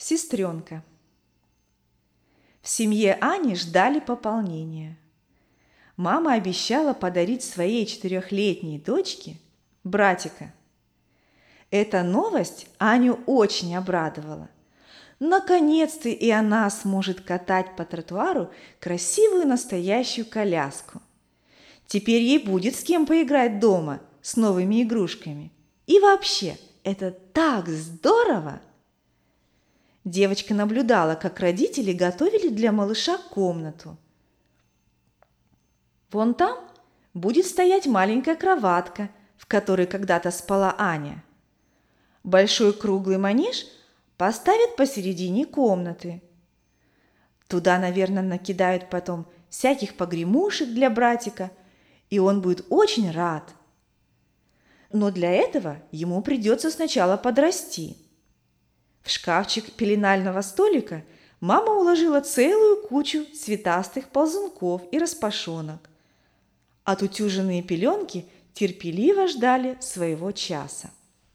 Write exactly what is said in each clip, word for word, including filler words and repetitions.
Сестренка. В семье Ани ждали пополнения. Мама обещала подарить своей четырехлетней дочке братика. Эта новость Аню очень обрадовала. Наконец-то и она сможет катать по тротуару красивую настоящую коляску. Теперь ей будет с кем поиграть дома с новыми игрушками. И вообще, это так здорово! Девочка наблюдала, как родители готовили для малыша комнату. Вон там будет стоять маленькая кроватка, в которой когда-то спала Аня. Большой круглый манеж поставят посередине комнаты. Туда, наверное, накидают потом всяких погремушек для братика, и он будет очень рад. Но для этого ему придется сначала подрасти. В шкафчик пеленального столика мама уложила целую кучу цветастых ползунков и распашонок. Отутюженные пеленки терпеливо ждали своего часа.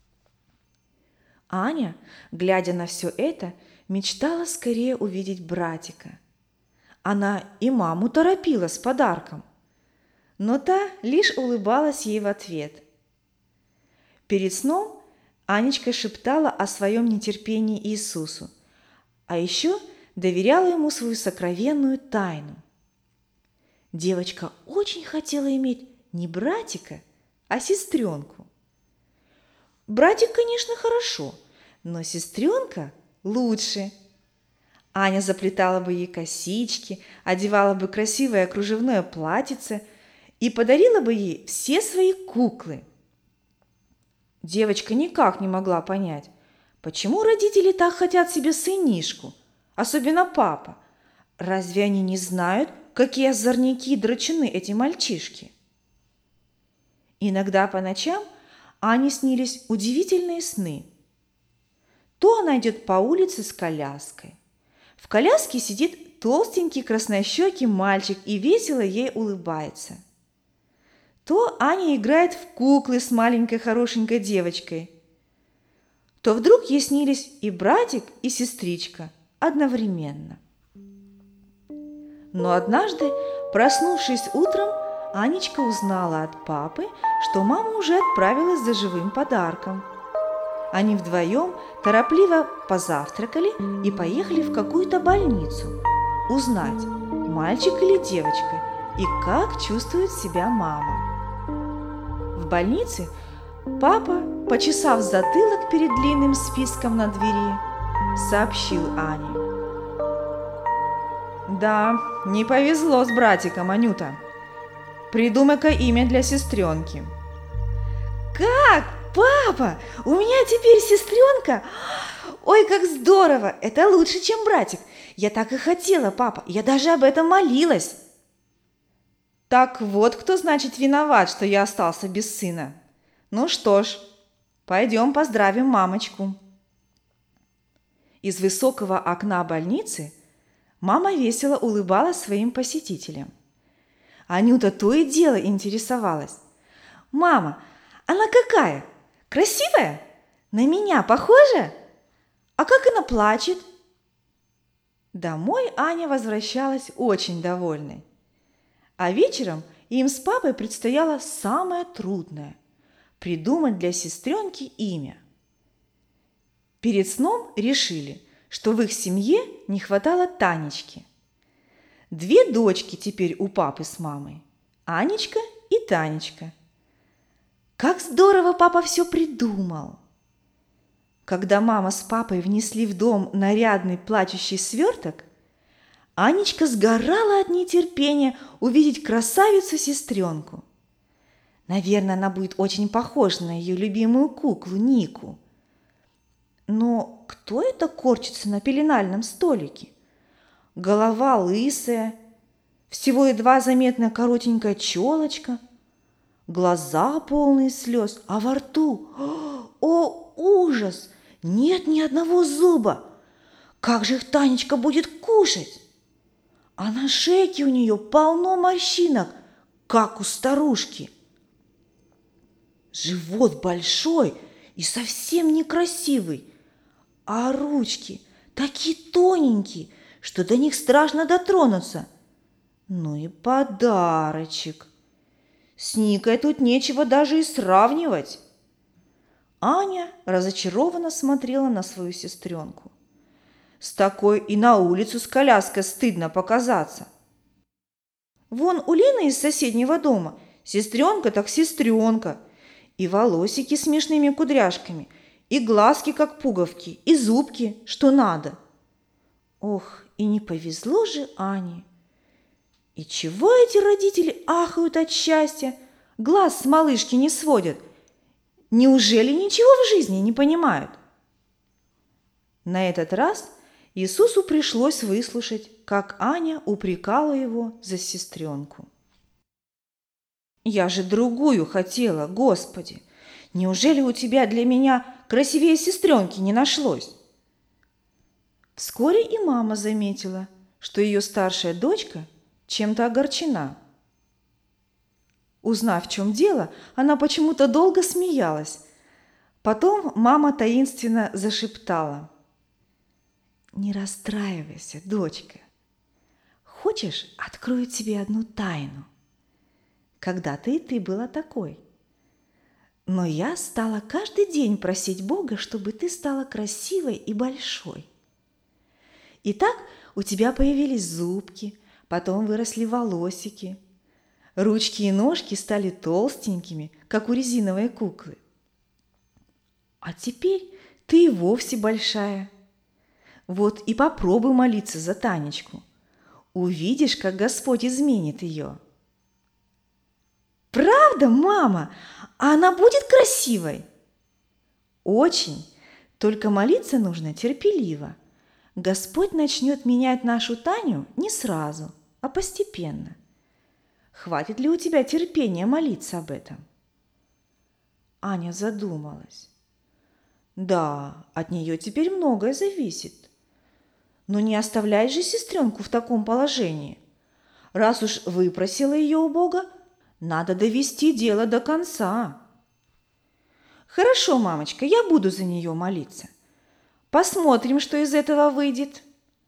Аня, глядя на все это, мечтала скорее увидеть братика. Она и маму торопила с подарком, но та лишь улыбалась ей в ответ. Перед сном Анечка шептала о своем нетерпении Иисусу, а еще доверяла ему свою сокровенную тайну. Девочка очень хотела иметь не братика, а сестренку. Братик, конечно, хорошо, но сестренка лучше. Аня заплетала бы ей косички, одевала бы красивое кружевное платьице и подарила бы ей все свои куклы. Девочка никак не могла понять, почему родители так хотят себе сынишку, особенно папа. Разве они не знают, какие озорники и драчуны эти мальчишки? Иногда по ночам Ане снились удивительные сны. То она идет по улице с коляской. В коляске сидит толстенький краснощекий мальчик и весело ей улыбается. То Аня играет в куклы с маленькой хорошенькой девочкой. То вдруг ей снились и братик, и сестричка одновременно. Но однажды, проснувшись утром, Анечка узнала от папы, что мама уже отправилась за живым подарком. Они вдвоем торопливо позавтракали и поехали в какую-то больницу узнать, мальчик или девочка, и как чувствует себя мама. В больнице папа, почесав затылок перед длинным списком на двери, сообщил Ане: «Да, не повезло с братиком, Анюта. Придумай-ка имя для сестренки». «Как? Папа, у меня теперь сестренка? Ой, как здорово! Это лучше, чем братик. Я так и хотела, папа, я даже об этом молилась». «Так вот кто, значит, виноват, что я остался без сына. Ну что ж, пойдем поздравим мамочку». Из высокого окна больницы мама весело улыбалась своим посетителям. Анюта то и дело интересовалась: «Мама, она какая? Красивая? На меня похожа? А как она плачет?» Домой Аня возвращалась очень довольной. А вечером им с папой предстояло самое трудное – придумать для сестренки имя. Перед сном решили, что в их семье не хватало Танечки. Две дочки теперь у папы с мамой – Анечка и Танечка. Как здорово папа все придумал! Когда мама с папой внесли в дом нарядный плачущий сверток, Анечка сгорала от нетерпения увидеть красавицу-сестренку. Наверное, она будет очень похожа на ее любимую куклу Нику. Но кто это корчится на пеленальном столике? Голова лысая, всего едва заметная коротенькая челочка, глаза полные слез, а во рту, о, ужас, нет ни одного зуба. Как же их Танечка будет кушать? А на шейке у нее полно морщинок, как у старушки. Живот большой и совсем некрасивый, а ручки такие тоненькие, что до них страшно дотронуться. Ну и подарочек. С Никой тут нечего даже и сравнивать. Аня разочарованно смотрела на свою сестренку. С такой и на улицу с коляской стыдно показаться. Вон у Лины из соседнего дома сестренка так сестренка, и волосики с смешными кудряшками, и глазки как пуговки, и зубки, что надо. Ох, и не повезло же Ане. И чего эти родители ахают от счастья, глаз с малышки не сводят? Неужели ничего в жизни не понимают? На этот раз Иисусу пришлось выслушать, как Аня упрекала его за сестренку. «Я же другую хотела, Господи! Неужели у тебя для меня красивее сестренки не нашлось?» Вскоре и мама заметила, что ее старшая дочка чем-то огорчена. Узнав, в чем дело, она почему-то долго смеялась. Потом мама таинственно зашептала: «Не расстраивайся, дочка. Хочешь, открою тебе одну тайну? Когда-то и ты была такой. Но я стала каждый день просить Бога, чтобы ты стала красивой и большой. И так у тебя появились зубки, потом выросли волосики. Ручки и ножки стали толстенькими, как у резиновой куклы. А теперь ты и вовсе большая. Вот и попробуй молиться за Танечку. Увидишь, как Господь изменит ее». «Правда, мама? А она будет красивой?» «Очень. Только молиться нужно терпеливо. Господь начнет менять нашу Таню не сразу, а постепенно. Хватит ли у тебя терпения молиться об этом?» Аня задумалась. Да, от нее теперь многое зависит. Но не оставлять же сестренку в таком положении. Раз уж выпросила ее у Бога, надо довести дело до конца. «Хорошо, мамочка, я буду за нее молиться. Посмотрим, что из этого выйдет».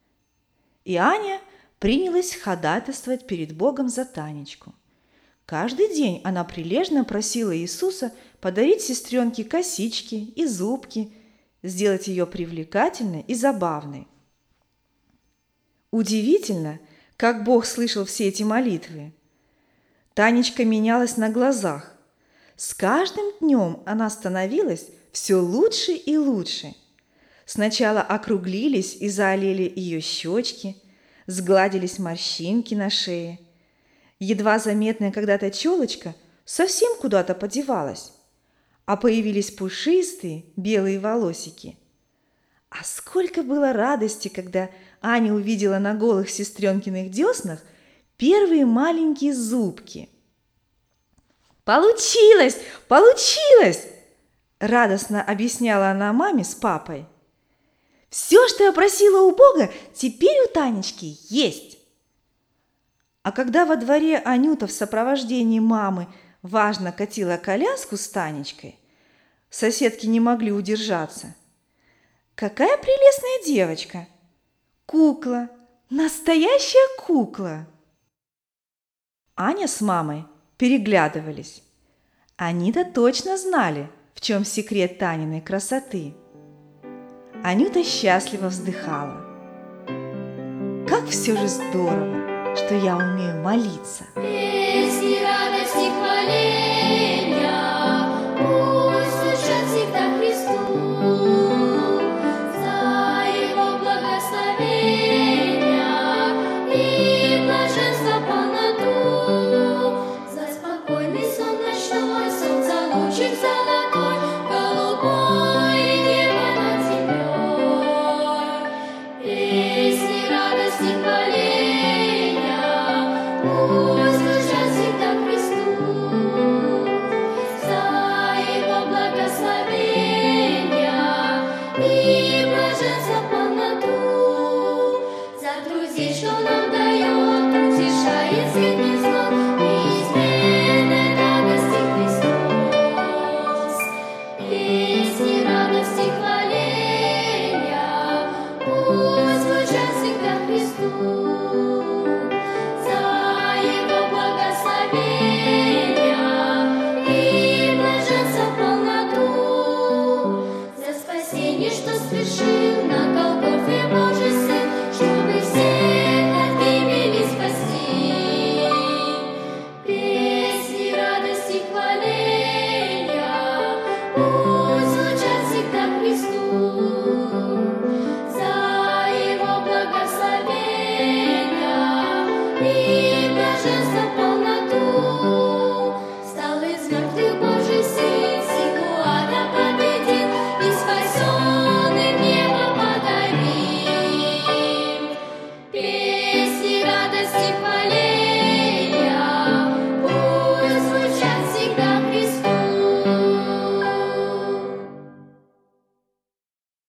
И Аня принялась ходатайствовать перед Богом за Танечку. Каждый день она прилежно просила Иисуса подарить сестренке косички и зубки, сделать ее привлекательной и забавной. Удивительно, как Бог слышал все эти молитвы. Танечка менялась на глазах. С каждым днем она становилась все лучше и лучше. Сначала округлились и заолели ее щечки, сгладились морщинки на шее. Едва заметная когда-то челочка совсем куда-то подевалась, а появились пушистые белые волосики. А сколько было радости, когда Аня увидела на голых сестренкиных деснах первые маленькие зубки. «Получилось! Получилось!» – радостно объясняла она маме с папой. «Все, что я просила у Бога, теперь у Танечки есть!» А когда во дворе Анюта в сопровождении мамы важно катила коляску с Танечкой, соседки не могли удержаться. «Какая прелестная девочка! Кукла! Настоящая кукла!» Аня с мамой переглядывались. Они-то точно знали, в чем секрет Таниной красоты. Анюта счастливо вздыхала. «Как все же здорово, что я умею молиться!» Песни радости хваления пусть звучат всегда Христу. За Его благословения и блаженство полноту, за спокойный сон ночной, солнца лучик золотой, голубой небо над землей. Песни радости хваления пусть звучат всегда Христу. лесу.